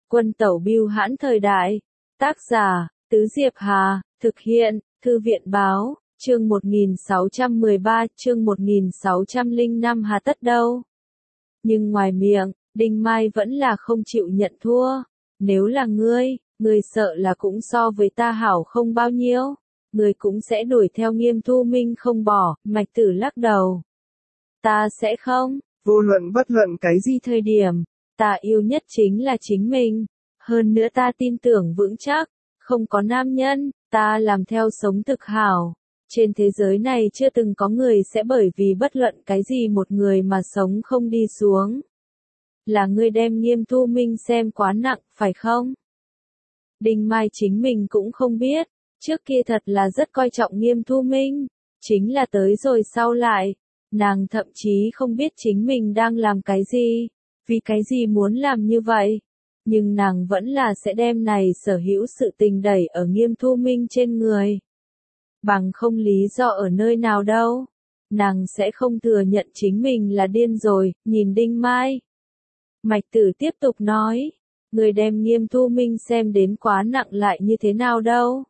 Quân tẩu bưu hãn thời đại. Tác giả, Tứ Diệp Hà, thực hiện, Thư viện báo, chương 1613, chương 1605 hà tất đâu. Nhưng ngoài miệng, Đinh Mai vẫn là không chịu nhận thua. Nếu là ngươi sợ là cũng so với ta hảo không bao nhiêu. Ngươi cũng sẽ đuổi theo Nghiêm Thu Minh không bỏ, Mạch Tử lắc đầu. Ta sẽ không, vô luận bất luận cái gì thời điểm, ta yêu nhất chính là chính mình. Hơn nữa ta tin tưởng vững chắc, không có nam nhân, ta làm theo sống thực hảo. Trên thế giới này chưa từng có người sẽ bởi vì bất luận cái gì một người mà sống không đi xuống. Là ngươi đem Nghiêm Thu Minh xem quá nặng, phải không? Đinh Mai chính mình cũng không biết, trước kia thật là rất coi trọng Nghiêm Thu Minh, chính là tới rồi sau lại, nàng thậm chí không biết chính mình đang làm cái gì, vì cái gì muốn làm như vậy. Nhưng nàng vẫn là sẽ đem này sở hữu sự tình đẩy ở Nghiêm Thu Minh trên người. Bằng không lý do ở nơi nào đâu. Nàng sẽ không thừa nhận chính mình là điên rồi, nhìn Đinh Mai. Mạch Tử tiếp tục nói, người đem Nghiêm Thu Minh xem đến quá nặng lại như thế nào đâu.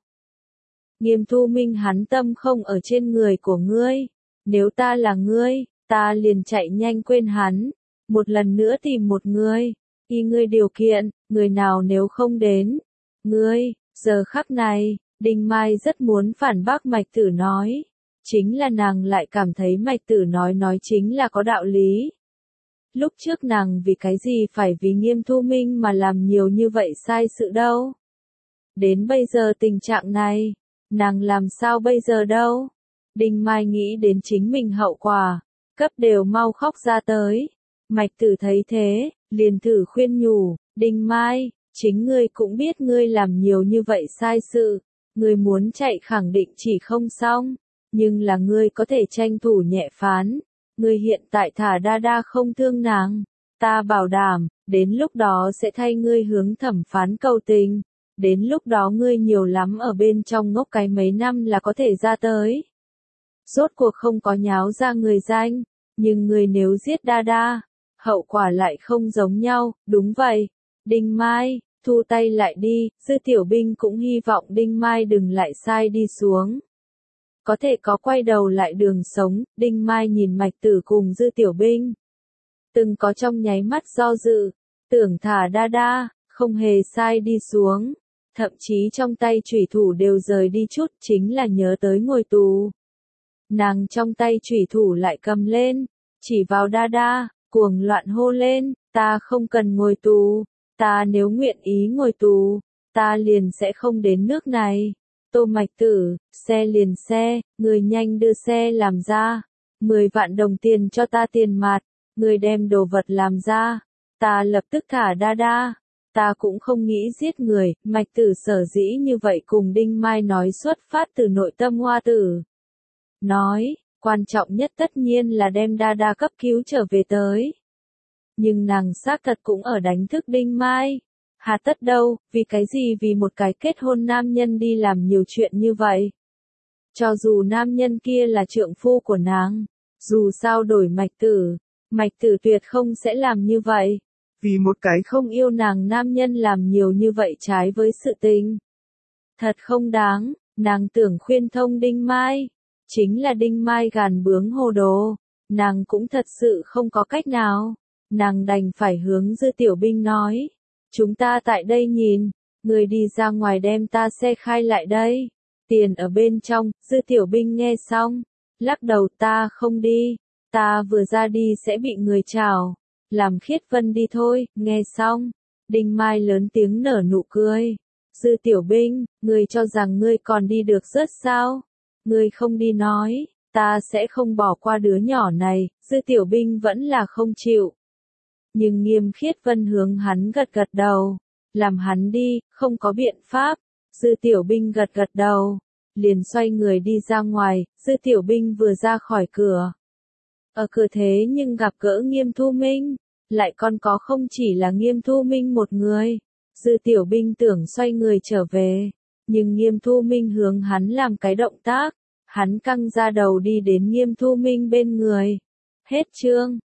Nghiêm Thu Minh hắn tâm không ở trên người của ngươi. Nếu ta là ngươi, ta liền chạy nhanh quên hắn. Một lần nữa tìm một người. Y ngươi điều kiện, người nào nếu không đến. Ngươi, giờ khắc này, Đinh Mai rất muốn phản bác Mạch Tử nói. Chính là nàng lại cảm thấy Mạch Tử nói chính là có đạo lý. Lúc trước nàng vì cái gì phải vì Nghiêm Thu Minh mà làm nhiều như vậy sai sự đâu. Đến bây giờ tình trạng này, nàng làm sao bây giờ đâu. Đinh Mai nghĩ đến chính mình hậu quả, cấp đều mau khóc ra tới. Mạch Tử thấy thế, liền thử khuyên nhủ, Đinh Mai, chính ngươi cũng biết ngươi làm nhiều như vậy sai sự, ngươi muốn chạy khẳng định chỉ không xong, nhưng là ngươi có thể tranh thủ nhẹ phán, ngươi hiện tại thả đa đa không thương nàng, ta bảo đảm, đến lúc đó sẽ thay ngươi hướng thẩm phán cầu tình, đến lúc đó ngươi nhiều lắm ở bên trong ngốc cái mấy năm là có thể ra tới. Rốt cuộc không có nháo ra người danh, nhưng ngươi nếu giết đa đa, hậu quả lại không giống nhau, đúng vậy. Đinh Mai, thu tay lại đi, Dư Tiểu Binh cũng hy vọng Đinh Mai đừng lại sai đi xuống. Có thể có quay đầu lại đường sống, Đinh Mai nhìn Mạch Tử cùng Dư Tiểu Binh. Từng có trong nháy mắt do dự, tưởng thả đa đa, không hề sai đi xuống. Thậm chí trong tay chủy thủ đều rời đi chút, chính là nhớ tới ngồi tù. Nàng trong tay chủy thủ lại cầm lên, chỉ vào đa đa, cuồng loạn hô lên, ta không cần ngồi tù, ta nếu nguyện ý ngồi tù, ta liền sẽ không đến nước này. Tô Mạch Tử, xe liền xe, người nhanh đưa xe làm ra, 10 vạn đồng tiền cho ta tiền mặt, người đem đồ vật làm ra, ta lập tức thả đa đa. Ta cũng không nghĩ giết người, Mạch Tử sở dĩ như vậy cùng Đinh Mai nói xuất phát từ nội tâm Hoa Tử. Nói, quan trọng nhất tất nhiên là đem đa đa cấp cứu trở về tới. Nhưng nàng xác thật cũng ở đánh thức Đinh Mai. Hà tất đâu, vì cái gì vì một cái kết hôn nam nhân đi làm nhiều chuyện như vậy. Cho dù nam nhân kia là trượng phu của nàng, dù sao đổi Mạch Tử tuyệt không sẽ làm như vậy. Vì một cái không yêu nàng nam nhân làm nhiều như vậy trái với sự tình. Thật không đáng, nàng tưởng khuyên thông Đinh Mai. Chính là Đinh Mai gàn bướng hồ đồ, nàng cũng thật sự không có cách nào. Nàng đành phải hướng Dư Tiểu Binh nói. Chúng ta tại đây nhìn, người đi ra ngoài đem ta xe khai lại đây. Tiền ở bên trong, Dư Tiểu Binh nghe xong. Lắc đầu ta không đi, ta vừa ra đi sẽ bị người chào. Làm Khiết Vân đi thôi, nghe xong. Đinh Mai lớn tiếng nở nụ cười. Dư Tiểu Binh, ngươi cho rằng ngươi còn đi được rất sao? Ngươi không đi nói, ta sẽ không bỏ qua đứa nhỏ này, Dư Tiểu Binh vẫn là không chịu. Nhưng Nghiêm Khiết Vân hướng hắn gật gật đầu, làm hắn đi, không có biện pháp. Dư Tiểu Binh gật gật đầu, liền xoay người đi ra ngoài, Dư Tiểu Binh vừa ra khỏi cửa. Ở cửa thế nhưng gặp gỡ Nghiêm Thu Minh, lại còn có không chỉ là Nghiêm Thu Minh một người. Dư Tiểu Binh tưởng xoay người trở về, nhưng Nghiêm Thu Minh hướng hắn làm cái động tác, hắn căng ra đầu đi đến Nghiêm Thu Minh bên người. Hết chương.